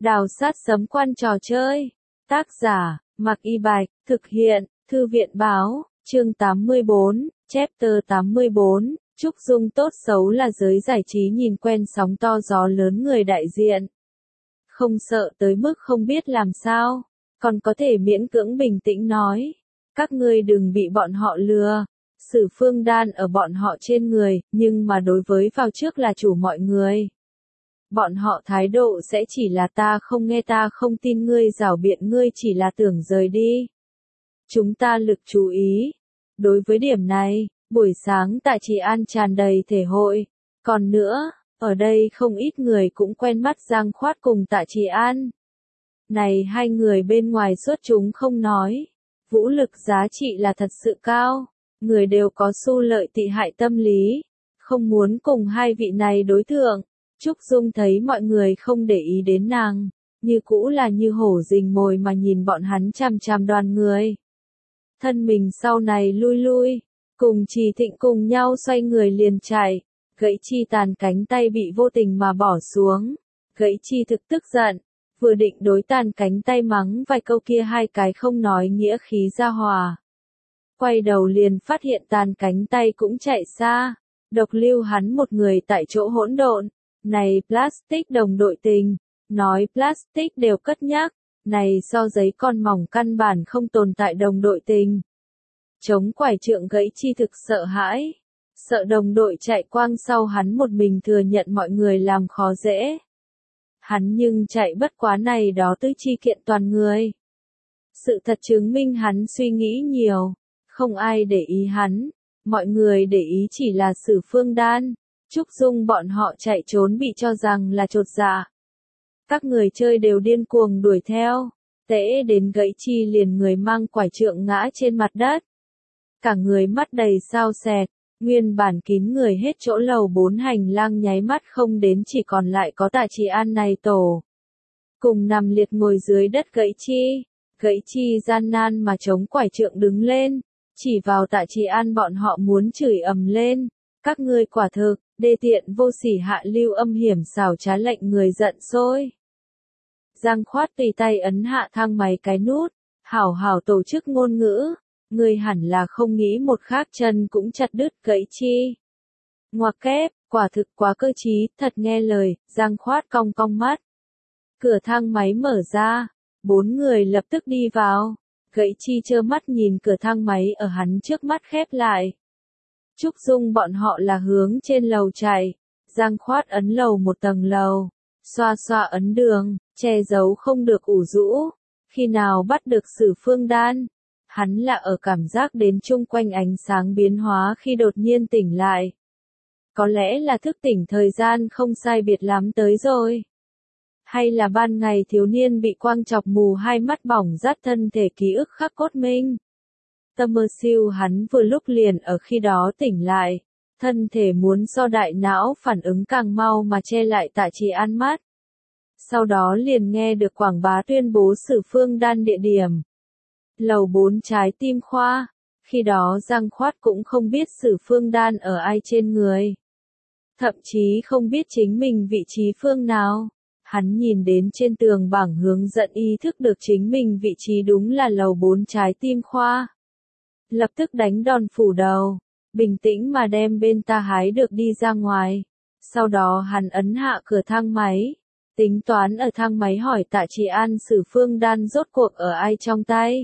Đào sát sấm quan trò chơi. Tác giả, Mạc Y Bạch, thực hiện, Thư viện Báo, chương 84, chapter 84, Trúc Dung tốt xấu là giới giải trí nhìn quen sóng to gió lớn người đại diện. Không sợ tới mức không biết làm sao, còn có thể miễn cưỡng bình tĩnh nói. Các ngươi đừng bị bọn họ lừa. Sử Phương Đan ở bọn họ trên người, nhưng mà đối với vào trước là chủ mọi người. Bọn họ thái độ sẽ chỉ là ta không nghe ta không tin ngươi giảo biện ngươi chỉ là tưởng rời đi. Chúng ta lực chú ý. Đối với điểm này, buổi sáng tại Trị An tràn đầy thể hội. Còn nữa, ở đây không ít người cũng quen mắt Giang Khoát cùng Tạ Trị An. Này hai người bên ngoài xuất chúng không nói. Vũ lực giá trị là thật sự cao. Người đều có xu lợi tị hại tâm lý. Không muốn cùng hai vị này đối thượng. Trúc Dung thấy mọi người không để ý đến nàng, như cũ là như hổ rình mồi mà nhìn bọn hắn chằm chằm đoàn người. Thân mình sau này lui lui, cùng Trì Thịnh cùng nhau xoay người liền chạy, Gãy Chi tàn cánh tay bị vô tình mà bỏ xuống. Gãy Chi thực tức giận, vừa định đối tàn cánh tay mắng vài câu kia hai cái không nói nghĩa khí ra hòa. Quay đầu liền phát hiện tàn cánh tay cũng chạy xa, độc lưu hắn một người tại chỗ hỗn độn. Này plastic đồng đội tình, nói plastic đều cất nhắc, này so giấy con mỏng căn bản không tồn tại đồng đội tình. Chống quải trượng Gãy Chi thực sợ hãi, sợ đồng đội chạy quang sau hắn một mình thừa nhận mọi người làm khó dễ. Hắn nhưng chạy bất quá này đó tứ chi kiện toàn người. Sự thật chứng minh hắn suy nghĩ nhiều, không ai để ý hắn, mọi người để ý chỉ là Sử Phương Đan. Trúc Dung bọn họ chạy trốn bị cho rằng là chột dạ. Các người chơi đều điên cuồng đuổi theo, tễ đến Gãy Chi liền người mang quải trượng ngã trên mặt đất. Cả người mắt đầy sao sẹt, nguyên bản kín người hết chỗ lầu 4 hành lang nháy mắt không đến chỉ còn lại có Tạ Trị An này tổ. Cùng nằm liệt ngồi dưới đất Gãy Chi. Gãy Chi gian nan mà chống quải trượng đứng lên, chỉ vào Tạ Trị An bọn họ muốn chửi ầm lên. Các ngươi quả thực, đê tiện vô sỉ hạ lưu âm hiểm xảo trá lệnh người giận sôi. Giang Khoát tùy tay ấn hạ thang máy cái nút, hảo hảo tổ chức ngôn ngữ, ngươi hẳn là không nghĩ một khác chân cũng chặt đứt Gãy Chi. Ngoặc kép, quả thực quá cơ trí, thật nghe lời, Giang Khoát cong cong mắt. Cửa thang máy mở ra, 4 người lập tức đi vào, Gãy Chi trơ mắt nhìn cửa thang máy ở hắn trước mắt khép lại. Trúc Dung bọn họ là hướng trên lầu chạy, Giang Khoát ấn lầu một tầng lầu, xoa xoa ấn đường, che giấu không được ủ rũ, khi nào bắt được Sử Phương Đan, hắn là ở cảm giác đến chung quanh ánh sáng biến hóa khi đột nhiên tỉnh lại. Có lẽ là thức tỉnh thời gian không sai biệt lắm tới rồi. Hay là ban ngày thiếu niên bị quang chọc mù hai mắt bỏng rát thân thể ký ức khắc cốt minh. Tâm mơ siêu hắn vừa lúc liền ở khi đó tỉnh lại, thân thể muốn so đại não phản ứng càng mau mà che lại Tạ Trị An mắt. Sau đó liền nghe được quảng bá tuyên bố Sử Phương Đan địa điểm. Lầu 4 trái tim khoa, khi đó Giang Khoát cũng không biết Sử Phương Đan ở ai trên người. Thậm chí không biết chính mình vị trí phương nào. Hắn nhìn đến trên tường bảng hướng dẫn ý thức được chính mình vị trí đúng là lầu 4 trái tim khoa. Lập tức đánh đòn phủ đầu, bình tĩnh mà đem bên ta hái được đi ra ngoài. Sau đó hắn ấn hạ cửa thang máy, tính toán ở thang máy hỏi Tạ Trị An Sử Phương Đan rốt cuộc ở ai trong tay.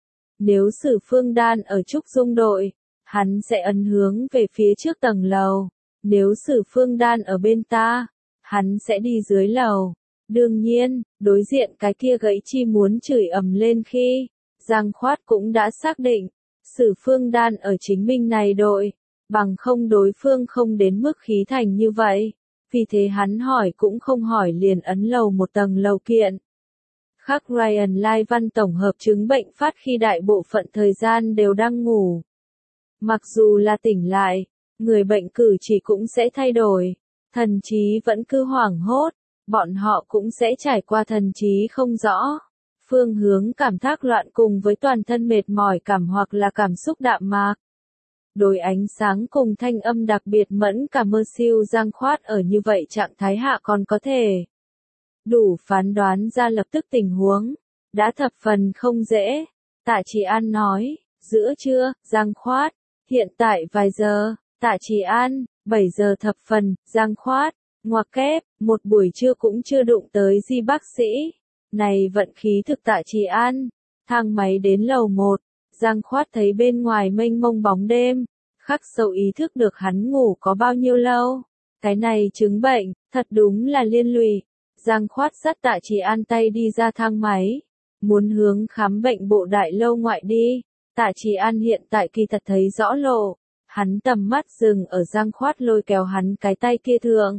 Nếu Sử Phương Đan ở Trúc Dung đội, hắn sẽ ấn hướng về phía trước tầng lầu. Nếu Sử Phương Đan ở bên ta, hắn sẽ đi dưới lầu. Đương nhiên, đối diện cái kia Gãy Chi muốn chửi ầm lên khi, Giang Khoát cũng đã xác định. Sử Phương Đan ở chính mình này đội, bằng không đối phương không đến mức khí thành như vậy, vì thế hắn hỏi cũng không hỏi liền ấn lầu một tầng lầu kiện. Khắc Ryan Lai Văn tổng hợp chứng bệnh phát khi đại bộ phận thời gian đều đang ngủ. Mặc dù là tỉnh lại, người bệnh cử chỉ cũng sẽ thay đổi, thần trí vẫn cứ hoảng hốt, bọn họ cũng sẽ trải qua thần trí không rõ. Phương hướng cảm thác loạn cùng với toàn thân mệt mỏi cảm hoặc là cảm xúc đạm mạc. Đối ánh sáng cùng thanh âm đặc biệt mẫn cảm mơ siêu Giang Khoát ở như vậy trạng thái hạ còn có thể đủ phán đoán ra lập tức tình huống, đã thập phần không dễ. Tạ Trì An nói, giữa trưa, Giang Khoát, hiện tại vài giờ, Tạ Trì An, 7 giờ thập phần, Giang Khoát, ngoặc kép, một buổi trưa cũng chưa đụng tới Di bác sĩ. Này vận khí thực Tạ Trì An, thang máy đến lầu 1, Giang Khoát thấy bên ngoài mênh mông bóng đêm, khắc sâu ý thức được hắn ngủ có bao nhiêu lâu. Cái này chứng bệnh, thật đúng là liên lụy. Giang Khoát dắt Tạ Trì An tay đi ra thang máy, muốn hướng khám bệnh bộ đại lâu ngoại đi. Tạ Trì An hiện tại kỳ thật thấy rõ lộ, hắn tầm mắt dừng ở Giang Khoát lôi kéo hắn cái tay kia thượng.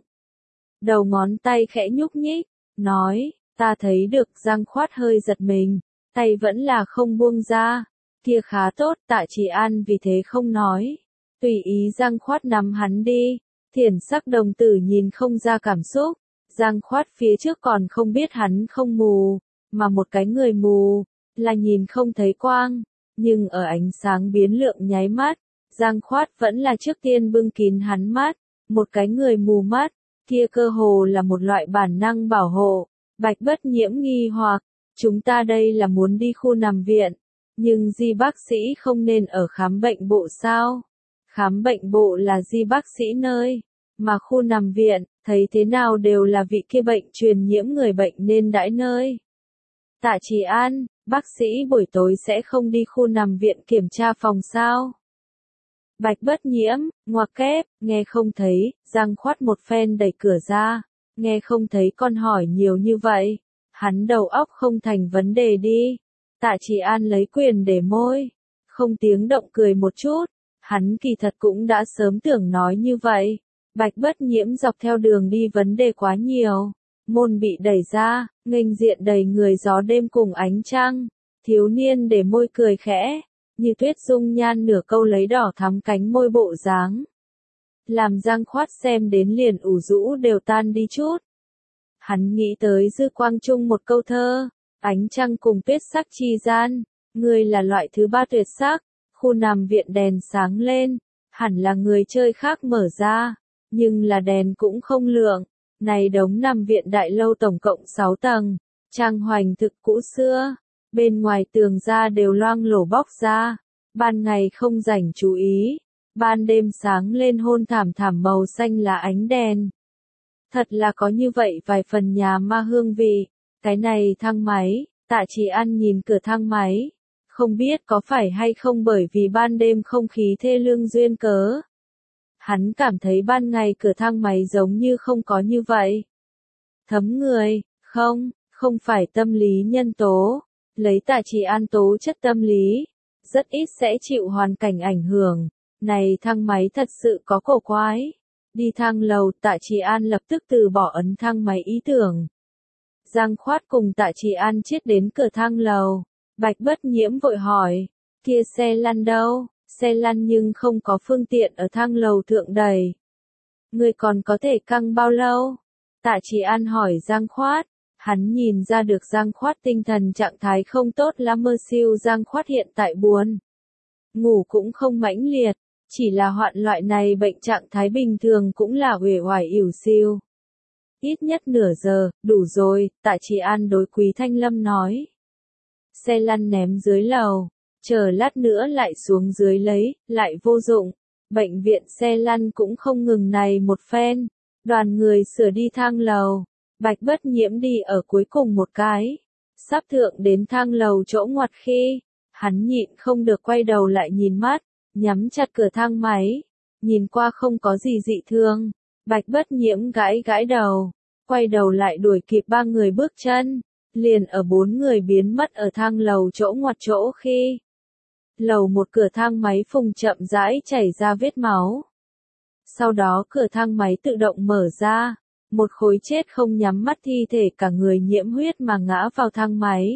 Đầu ngón tay khẽ nhúc nhích, nói, ta thấy được. Giang Khoát hơi giật mình, tay vẫn là không buông ra. Kia khá tốt, Tạ Trì An vì thế không nói. Tùy ý Giang Khoát nắm hắn đi. Thiển sắc đồng tử nhìn không ra cảm xúc. Giang Khoát phía trước còn không biết hắn không mù, mà một cái người mù, là nhìn không thấy quang. Nhưng ở ánh sáng biến lượng nháy mắt, Giang Khoát vẫn là trước tiên bưng kín hắn mắt. Một cái người mù mắt, kia cơ hồ là một loại bản năng bảo hộ. Bạch Bất Nhiễm nghi hoặc, chúng ta đây là muốn đi khu nằm viện, nhưng Di bác sĩ không nên ở khám bệnh bộ sao? Khám bệnh bộ là Di bác sĩ nơi, mà khu nằm viện, thấy thế nào đều là vị kia bệnh truyền nhiễm người bệnh nên đãi nơi. Tạ Trì An, bác sĩ buổi tối sẽ không đi khu nằm viện kiểm tra phòng sao? Bạch Bất Nhiễm, ngoặc kép, nghe không thấy. Giang Khoát một phen đẩy cửa ra, nghe không thấy con hỏi nhiều như vậy, hắn đầu óc không thành vấn đề đi. Tạ Trì An lấy quyền để môi, không tiếng động cười một chút, hắn kỳ thật cũng đã sớm tưởng nói như vậy. Bạch Bất Nhiễm dọc theo đường đi vấn đề quá nhiều, môn bị đẩy ra, nghênh diện đầy người gió đêm cùng ánh trăng, thiếu niên để môi cười khẽ, như tuyết dung nhan nửa câu lấy đỏ thắm cánh môi bộ dáng. Làm Giang Khoát xem đến liền ủ rũ đều tan đi chút. Hắn nghĩ tới Dư Quang Trung một câu thơ, ánh trăng cùng tuyết sắc chi gian, người là loại thứ ba tuyệt sắc. Khu nằm viện đèn sáng lên, hẳn là người chơi khác mở ra, nhưng là đèn cũng không lượng. Này đống nằm viện đại lâu tổng cộng 6 tầng, trang hoành thực cũ xưa, bên ngoài tường ra đều loang lổ bóc ra, ban ngày không rảnh chú ý, ban đêm sáng lên hôn thảm thảm màu xanh là ánh đèn. Thật là có như vậy vài phần nhà ma hương vị. Cái này thang máy, Tạ Trì An nhìn cửa thang máy, không biết có phải hay không bởi vì ban đêm không khí thê lương duyên cớ. Hắn cảm thấy ban ngày cửa thang máy giống như không có như vậy. Thấm người, không phải tâm lý nhân tố. Lấy Tạ Trì An tố chất tâm lý, rất ít sẽ chịu hoàn cảnh ảnh hưởng. Này thang máy thật sự có cổ quái. Đi thang lầu, Tạ Trì An lập tức từ bỏ ấn thang máy ý tưởng. Giang Khoát cùng Tạ Trì An chiết đến cửa thang lầu. Bạch Bất Nhiễm vội hỏi, kia xe lăn đâu? Xe lăn nhưng không có phương tiện ở thang lầu thượng đẩy. Người còn có thể căng bao lâu? Tạ Trì An hỏi Giang Khoát. Hắn nhìn ra được Giang Khoát tinh thần trạng thái không tốt lắm. Mơ siêu Giang Khoát hiện tại buồn ngủ cũng không mãnh liệt, chỉ là hoạn loại này bệnh trạng thái bình thường cũng là uể oải ỉu xìu. Ít nhất nửa giờ, đủ rồi, Tạ Trì An đối Quý Thanh Lâm nói. Xe lăn ném dưới lầu, chờ lát nữa lại xuống dưới lấy, lại vô dụng. Bệnh viện xe lăn cũng không ngừng này một phen. Đoàn người sửa đi thang lầu. Bạch Bất Nhiễm đi ở cuối cùng một cái. Sắp thượng đến thang lầu chỗ ngoặt khi, hắn nhịn không được quay đầu lại nhìn mắt, nhắm chặt cửa thang máy. Nhìn qua không có gì dị thường. Bạch Bất Nhiễm gãi gãi đầu, quay đầu lại đuổi kịp ba người bước chân. Liền ở 4 người biến mất ở thang lầu chỗ ngoặt chỗ khi. Lầu một cửa thang máy phùng chậm rãi chảy ra vết máu. Sau đó cửa thang máy tự động mở ra. Một khối chết không nhắm mắt thi thể cả người nhiễm huyết mà ngã vào thang máy.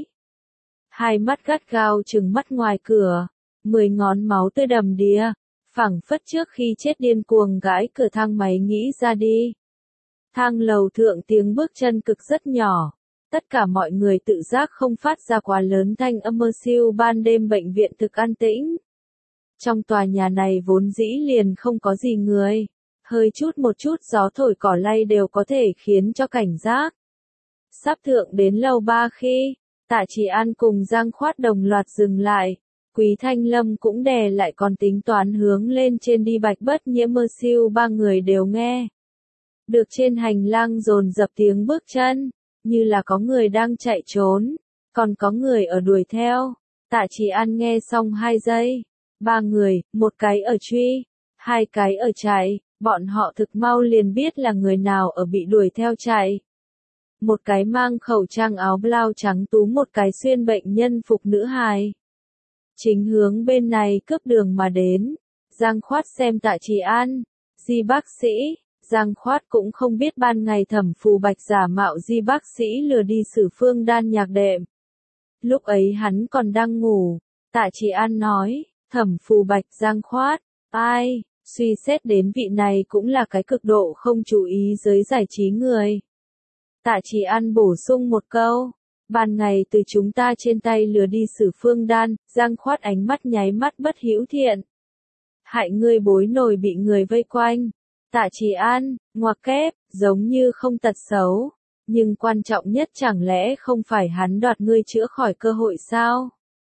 Hai mắt gắt gao trừng mắt ngoài cửa. 10 ngón máu tươi đầm đìa. Phảng phất trước khi chết điên cuồng gãi cửa thang máy nghĩ ra đi. Thang lầu thượng tiếng bước chân cực rất nhỏ. Tất cả mọi người tự giác không phát ra quá lớn thanh âm. Mơ siêu ban đêm bệnh viện thực an tĩnh. Trong tòa nhà này vốn dĩ liền không có gì người. Hơi chút một chút gió thổi cỏ lay đều có thể khiến cho cảnh giác. Sắp thượng đến lầu 3 khi, Tạ Chỉ An cùng Giang Khoát đồng loạt dừng lại. Quý Thanh Lâm cũng đè lại còn tính toán hướng lên trên đi. Bạch Bất Nhiễm Mơ Siêu ba người đều nghe được trên hành lang dồn dập tiếng bước chân, như là có người đang chạy trốn, còn có người ở đuổi theo. Tạ Chỉ An nghe xong 2 giây, 3 người, một cái ở truy, 2 cái ở chạy, bọn họ thực mau liền biết là người nào ở bị đuổi theo chạy. Một cái mang khẩu trang áo blau trắng tú, một cái xuyên bệnh nhân phục nữ hài. Chính hướng bên này cướp đường mà đến. Giang Khoát xem Tạ Chỉ An, Di bác sĩ. Giang Khoát cũng không biết ban ngày Thẩm Phù Bạch giả mạo Di bác sĩ lừa đi Sử Phương Đan nhạc đệm. Lúc ấy hắn còn đang ngủ. Tạ Chỉ An nói, Thẩm Phù Bạch. Giang Khoát, ai, suy xét đến vị này cũng là cái cực độ không chú ý giới giải trí người. Tạ Chỉ An bổ sung một câu, ban ngày từ chúng ta trên tay lừa đi Sử Phương Đan. Giang Khoát ánh mắt nháy mắt bất hữu thiện. Hại ngươi bối nổi bị người vây quanh. Tạ Chỉ An, ngoặc kép, giống như không tật xấu. Nhưng quan trọng nhất chẳng lẽ không phải hắn đoạt ngươi chữa khỏi cơ hội sao?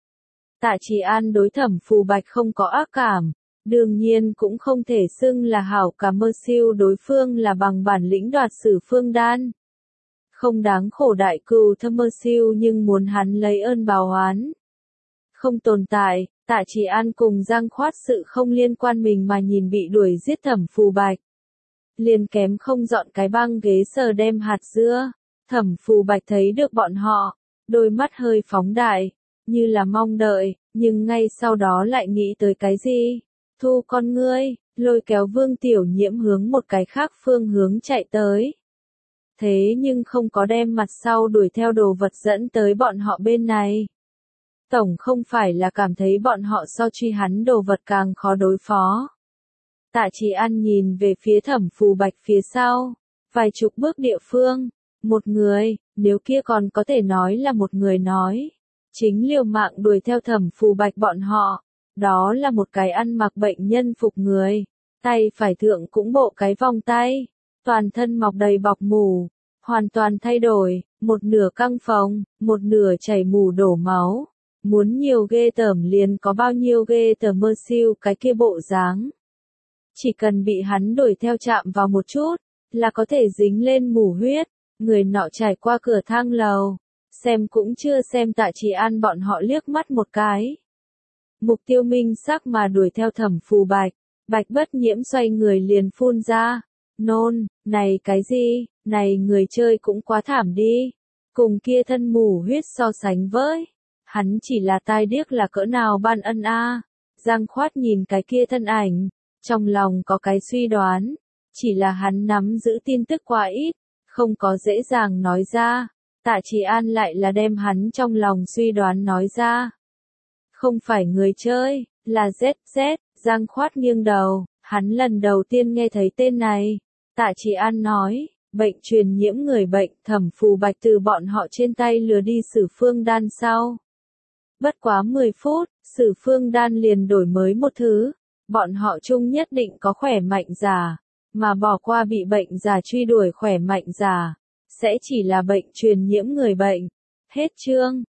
Tạ Chỉ An đối Thẩm Phù Bạch không có ác cảm. Đương nhiên cũng không thể xưng là hảo cảm. Mơ Siêu đối phương là bằng bản lĩnh đoạt Sử Phương Đan. Không đáng khổ đại cừu thâm Mơ Siêu, nhưng muốn hắn lấy ơn báo oán không tồn tại. Tạ Chỉ An cùng Giang Khoát sự không liên quan mình mà nhìn bị đuổi giết Thẩm Phù Bạch. Liền kém không dọn cái băng ghế sờ đem hạt dưa. Thẩm Phù Bạch thấy được bọn họ, đôi mắt hơi phóng đại, như là mong đợi, nhưng ngay sau đó lại nghĩ tới cái gì. Thu con ngươi, lôi kéo Vương Tiểu Nhiễm hướng một cái khác phương hướng chạy tới. Thế nhưng không có đem mặt sau đuổi theo đồ vật dẫn tới bọn họ bên này. Tổng không phải là cảm thấy bọn họ so truy hắn đồ vật càng khó đối phó. Tạ Chỉ An nhìn về phía Thẩm Phù Bạch phía sau, vài chục bước địa phương, một người, nếu kia còn có thể nói là một người nói, chính liều mạng đuổi theo Thẩm Phù Bạch bọn họ, đó là một cái ăn mặc bệnh nhân phục người, tay phải thượng cũng bộ cái vòng tay, toàn thân mọc đầy bọc mủ, hoàn toàn thay đổi, một nửa căng phồng, một nửa chảy mủ đổ máu, muốn nhiều ghê tởm liền có bao nhiêu ghê tởm. Mơ Siêu cái kia bộ dáng. Chỉ cần bị hắn đuổi theo chạm vào một chút, là có thể dính lên mủ huyết. Người nọ trải qua cửa thang lầu, xem cũng chưa xem Tạ Chỉ An bọn họ liếc mắt một cái. Mục tiêu minh sắc mà đuổi theo Thẩm Phù Bạch. Bạch Bất Nhiễm xoay người liền phun ra. Nôn, này cái gì, này người chơi cũng quá thảm đi. Cùng kia thân mủ huyết so sánh với. Hắn chỉ là tai điếc là cỡ nào ban ân a. Giang Khoát nhìn cái kia thân ảnh, trong lòng có cái suy đoán, chỉ là hắn nắm giữ tin tức quá ít, không có dễ dàng nói ra. Tạ Chỉ An lại là đem hắn trong lòng suy đoán nói ra. Không phải người chơi, là ZZ. Giang Khoát nghiêng đầu, hắn lần đầu tiên nghe thấy tên này. Tạ Chỉ An nói, bệnh truyền nhiễm người bệnh. Thẩm Phù Bạch từ bọn họ trên tay lừa đi Sử Phương Đan sau. Bất quá 10 phút, Sử Phương Đan liền đổi mới một thứ. Bọn họ chung nhất định có khỏe mạnh giả, mà bỏ qua bị bệnh giả truy đuổi khỏe mạnh giả, sẽ chỉ là bệnh truyền nhiễm người bệnh. Hết chương.